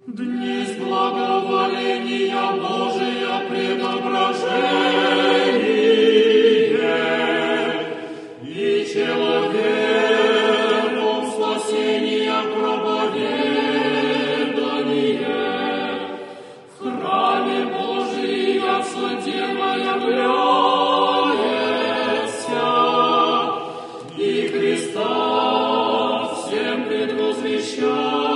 Днесь благоволения Божия преображение и человеком спасения проповедание. В храме Божия Дева является, и Христа всем предвозвещает.